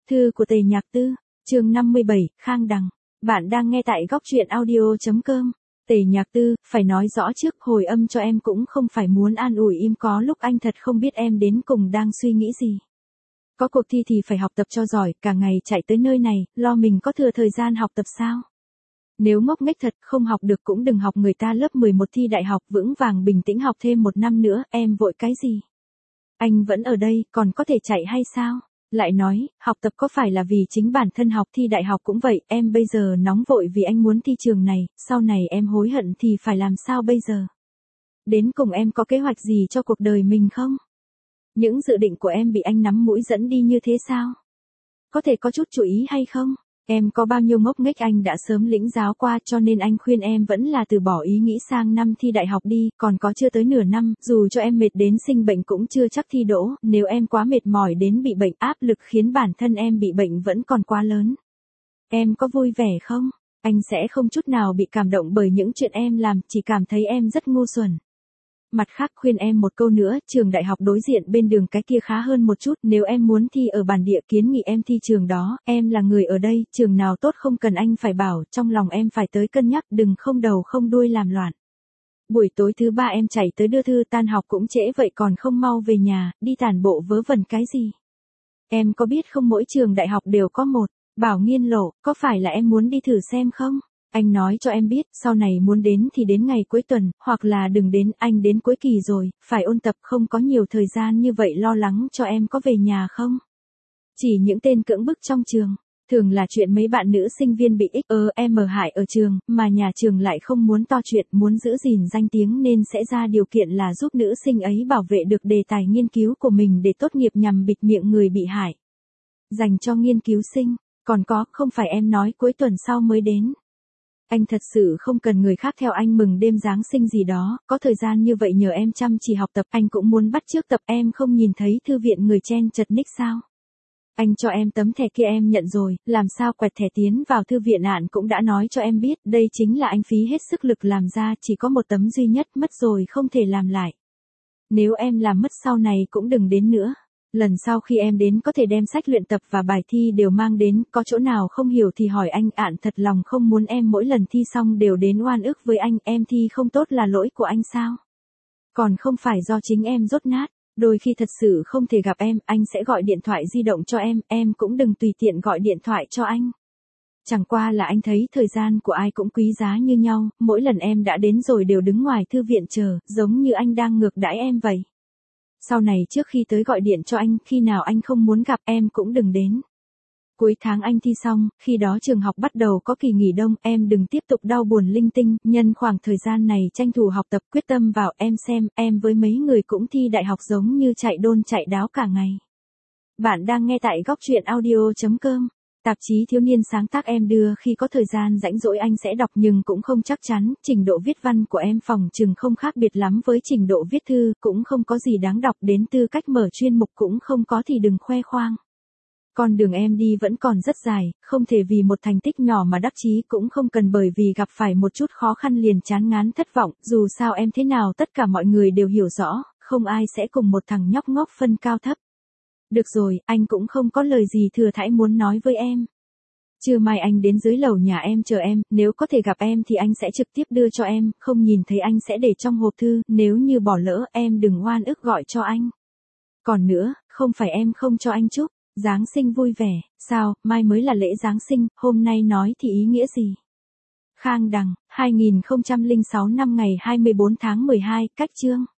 Thư của Tề Nhạc Tư, chương 57, Khang Đằng. Bạn đang nghe tại góc truyện audio.com. Tề Nhạc Tư, phải nói rõ trước, hồi âm cho em cũng không phải muốn an ủi im, có lúc anh thật không biết em đến cùng đang suy nghĩ gì. Có cuộc thi thì phải học tập cho giỏi, cả ngày chạy tới nơi này, lo mình có thừa thời gian học tập sao? Nếu ngốc nghếch thật, không học được cũng đừng học người ta lớp 11 thi đại học, vững vàng bình tĩnh học thêm 1 năm nữa, em vội cái gì? Anh vẫn ở đây, còn có thể chạy hay sao? Lại nói, học tập có phải là vì chính bản thân học, thi đại học cũng vậy, em bây giờ nóng vội vì anh muốn thi trường này, sau này em hối hận thì phải làm sao bây giờ? Đến cùng em có kế hoạch gì cho cuộc đời mình không? Những dự định của em bị anh nắm mũi dẫn đi như thế sao? Có thể có chút chú ý hay không? Em có bao nhiêu ngốc nghếch anh đã sớm lĩnh giáo qua, cho nên anh khuyên em vẫn là từ bỏ ý nghĩ sang năm thi đại học đi, còn có chưa tới nửa năm, dù cho em mệt đến sinh bệnh cũng chưa chắc thi đỗ, nếu em quá mệt mỏi đến bị bệnh, áp lực khiến bản thân em bị bệnh vẫn còn quá lớn. Em có vui vẻ không? Anh sẽ không chút nào bị cảm động bởi những chuyện em làm, chỉ cảm thấy em rất ngu xuẩn. Mặt khác khuyên em một câu nữa, trường đại học đối diện bên đường cái kia khá hơn một chút, nếu em muốn thi ở bản địa kiến nghị em thi trường đó, em là người ở đây, trường nào tốt không cần anh phải bảo, trong lòng em phải tới cân nhắc, đừng không đầu không đuôi làm loạn. Buổi tối thứ 3 em chạy tới đưa thư, tan học cũng trễ vậy còn không mau về nhà, đi tản bộ vớ vẩn cái gì. Em có biết không, mỗi trường đại học đều có một Bảo Nghiên lộ, có phải là em muốn đi thử xem không? Anh nói cho em biết, sau này muốn đến thì đến ngày cuối tuần, hoặc là đừng đến, anh đến cuối kỳ rồi, phải ôn tập, không có nhiều thời gian như vậy, lo lắng cho em có về nhà không? Chỉ những tên cưỡng bức trong trường, thường là chuyện mấy bạn nữ sinh viên bị em hại ở trường, mà nhà trường lại không muốn to chuyện, muốn giữ gìn danh tiếng nên sẽ ra điều kiện là giúp nữ sinh ấy bảo vệ được đề tài nghiên cứu của mình để tốt nghiệp nhằm bịt miệng người bị hại. Dành cho nghiên cứu sinh, còn có, không phải em nói cuối tuần sau mới đến. Anh thật sự không cần người khác theo anh mừng đêm Giáng sinh gì đó, có thời gian như vậy nhờ em chăm chỉ học tập, anh cũng muốn bắt chước tập, em không nhìn thấy thư viện người chen chật ních sao? Anh cho em tấm thẻ kia em nhận rồi, làm sao quẹt thẻ tiến vào thư viện ạn cũng đã nói cho em biết, đây chính là anh phí hết sức lực làm ra, chỉ có một tấm duy nhất, mất rồi không thể làm lại. Nếu em làm mất sau này cũng đừng đến nữa. Lần sau khi em đến có thể đem sách luyện tập và bài thi đều mang đến, có chỗ nào không hiểu thì hỏi anh, ạn thật lòng không muốn em mỗi lần thi xong đều đến oan ức với anh, em thi không tốt là lỗi của anh sao? Còn không phải do chính em dốt nát, đôi khi thật sự không thể gặp em, anh sẽ gọi điện thoại di động cho em cũng đừng tùy tiện gọi điện thoại cho anh. Chẳng qua là anh thấy thời gian của ai cũng quý giá như nhau, mỗi lần em đã đến rồi đều đứng ngoài thư viện chờ, giống như anh đang ngược đãi em vậy. Sau này trước khi tới gọi điện cho anh, khi nào anh không muốn gặp em cũng đừng đến. Cuối tháng anh thi xong, khi đó trường học bắt đầu có kỳ nghỉ đông, em đừng tiếp tục đau buồn linh tinh, nhân khoảng thời gian này tranh thủ học tập, quyết tâm vào, em xem, em với mấy người cũng thi đại học giống như chạy đôn chạy đáo cả ngày. Bạn đang nghe tại góc truyện audio.com. Tạp chí thiếu niên sáng tác em đưa khi có thời gian rảnh rỗi anh sẽ đọc nhưng cũng không chắc chắn, trình độ viết văn của em phòng chừng không khác biệt lắm với trình độ viết thư, cũng không có gì đáng đọc, đến tư cách mở chuyên mục cũng không có thì đừng khoe khoang. Con đường em đi vẫn còn rất dài, không thể vì một thành tích nhỏ mà đắc chí, cũng không cần bởi vì gặp phải một chút khó khăn liền chán ngán thất vọng, dù sao em thế nào tất cả mọi người đều hiểu rõ, không ai sẽ cùng một thằng nhóc ngốc phân cao thấp. Được rồi, anh cũng không có lời gì thừa thãi muốn nói với em. Trưa mai anh đến dưới lầu nhà em chờ em, nếu có thể gặp em thì anh sẽ trực tiếp đưa cho em, không nhìn thấy anh sẽ để trong hộp thư, nếu như bỏ lỡ em đừng oan ức gọi cho anh. Còn nữa, không phải em không cho anh chúc Giáng sinh vui vẻ, sao, mai mới là lễ Giáng sinh, hôm nay nói thì ý nghĩa gì? Khang Đằng, 2006 năm ngày 24 tháng 12, cách chương.